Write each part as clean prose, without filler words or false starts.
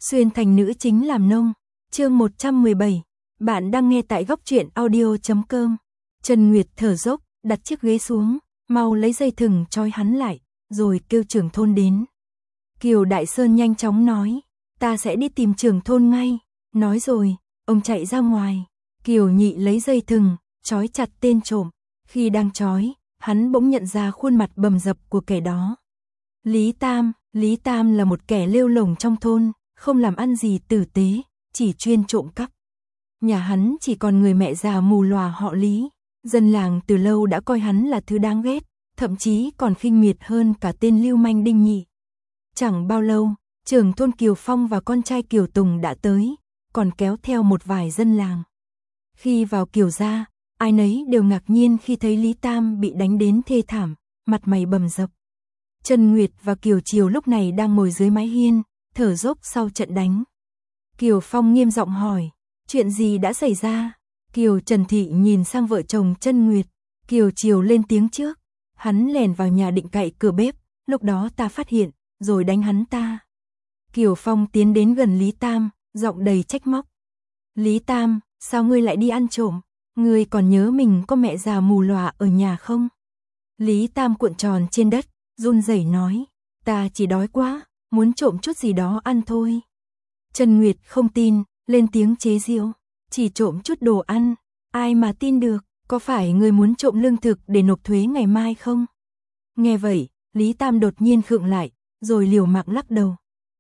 Xuyên thành nữ chính làm nông. Chương 117. Bạn đang nghe tại góc truyện audio.com. Trần Nguyệt thở dốc, đặt chiếc ghế xuống, mau lấy dây thừng trói hắn lại, rồi kêu trưởng thôn đến. Kiều Đại Sơn nhanh chóng nói, ta sẽ đi tìm trưởng thôn ngay. Nói rồi, ông chạy ra ngoài. Kiều Nhị lấy dây thừng, trói chặt tên trộm. Khi đang trói, hắn bỗng nhận ra khuôn mặt bầm dập của kẻ đó. Lý Tam là một kẻ lêu lổng trong thôn, không làm ăn gì tử tế, chỉ chuyên trộm cắp. Nhà hắn chỉ còn người mẹ già mù lòa họ Lý. Dân làng từ lâu đã coi hắn là thứ đáng ghét, thậm chí còn khinh miệt hơn cả tên lưu manh Đinh Nhị. Chẳng bao lâu, trưởng thôn Kiều Phong và con trai Kiều Tùng đã tới, còn kéo theo một vài dân làng. Khi vào Kiều gia, ai nấy đều ngạc nhiên khi thấy Lý Tam bị đánh đến thê thảm, mặt mày bầm dập. Trần Nguyệt và Kiều Triều lúc này đang ngồi dưới mái hiên, thở dốc sau trận đánh. Kiều Phong nghiêm giọng hỏi, chuyện gì đã xảy ra? Kiều Trần Thị nhìn sang vợ chồng Trân Nguyệt. Kiều Triều lên tiếng trước, hắn lèn vào nhà định cậy cửa bếp, lúc đó ta phát hiện, rồi đánh hắn ta. Kiều Phong tiến đến gần Lý Tam, giọng đầy trách móc. Lý Tam, sao ngươi lại đi ăn trộm? Ngươi còn nhớ mình có mẹ già mù lòa ở nhà không? Lý Tam cuộn tròn trên đất, run rẩy nói, ta chỉ đói quá, muốn trộm chút gì đó ăn thôi. Trần Nguyệt không tin, lên tiếng chế giễu, chỉ trộm chút đồ ăn, ai mà tin được, có phải ngươi muốn trộm lương thực để nộp thuế ngày mai không? Nghe vậy, Lý Tam đột nhiên khựng lại, rồi liều mạng lắc đầu.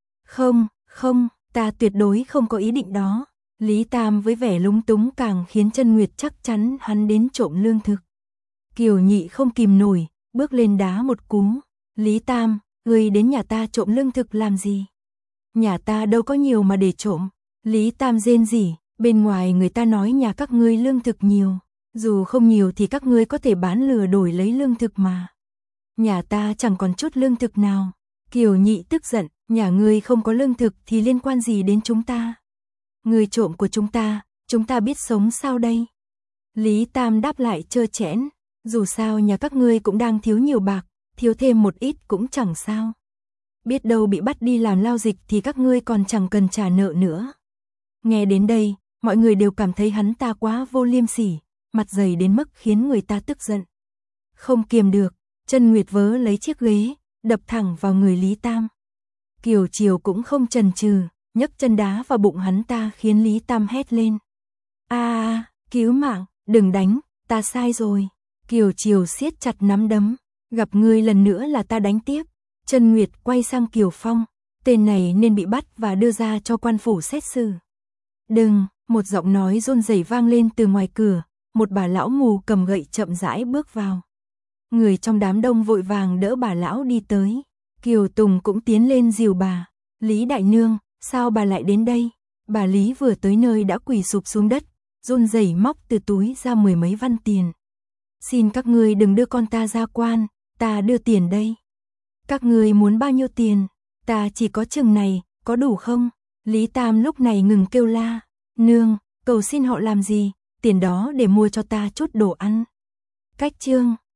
Không, ta tuyệt đối không có ý định đó. Lý Tam với vẻ lúng túng càng khiến Trân Nguyệt chắc chắn hắn đến trộm lương thực. Kiều Nhị không kìm nổi, bước lên đá một cú. Lý Tam, ngươi đến nhà ta trộm lương thực làm gì? Nhà ta đâu có nhiều mà để trộm. Lý Tam rên rỉ, bên ngoài người ta nói nhà các ngươi lương thực nhiều. Dù không nhiều thì các ngươi có thể bán lừa đổi lấy lương thực mà. Nhà ta chẳng còn chút lương thực nào. Kiều Nhị tức giận, nhà ngươi không có lương thực thì liên quan gì đến chúng ta? Ngươi trộm của chúng ta biết sống sao đây? Lý Tam đáp lại trơ trẽn, dù sao nhà các ngươi cũng đang thiếu nhiều bạc, thiếu thêm một ít cũng chẳng sao. Biết đâu bị bắt đi làm lao dịch thì các ngươi còn chẳng cần trả nợ nữa. Nghe đến đây, mọi người đều cảm thấy hắn ta quá vô liêm sỉ, mặt dày đến mức khiến người ta tức giận. Không kiềm được, Trân Nguyệt vớ lấy chiếc ghế, đập thẳng vào người Lý Tam. Kiều Triều cũng không chần chừ, nhấc chân đá vào bụng hắn ta khiến Lý Tam hét lên. Cứu mạng, đừng đánh, ta sai rồi. Kiều Triều siết chặt nắm đấm, gặp ngươi lần nữa là ta đánh tiếp. Trân Nguyệt quay sang Kiều Phong, tên này nên bị bắt và đưa ra cho quan phủ xét xử. Đừng, một giọng nói run rẩy vang lên từ ngoài cửa, một bà lão mù cầm gậy chậm rãi bước vào. Người trong đám đông vội vàng đỡ bà lão đi tới. Kiều Tùng cũng tiến lên dìu bà. Lý đại nương, sao bà lại đến đây? Bà Lý vừa tới nơi đã quỳ sụp xuống đất, run rẩy móc từ túi ra 10 mấy văn tiền. Xin các ngươi đừng đưa con ta ra quan, ta đưa tiền đây. Các ngươi muốn bao nhiêu tiền? Ta chỉ có chừng này, có đủ không? Lý Tam lúc này ngừng kêu la. Nương, cầu xin họ làm gì? Tiền đó để mua cho ta chút đồ ăn. Cách chương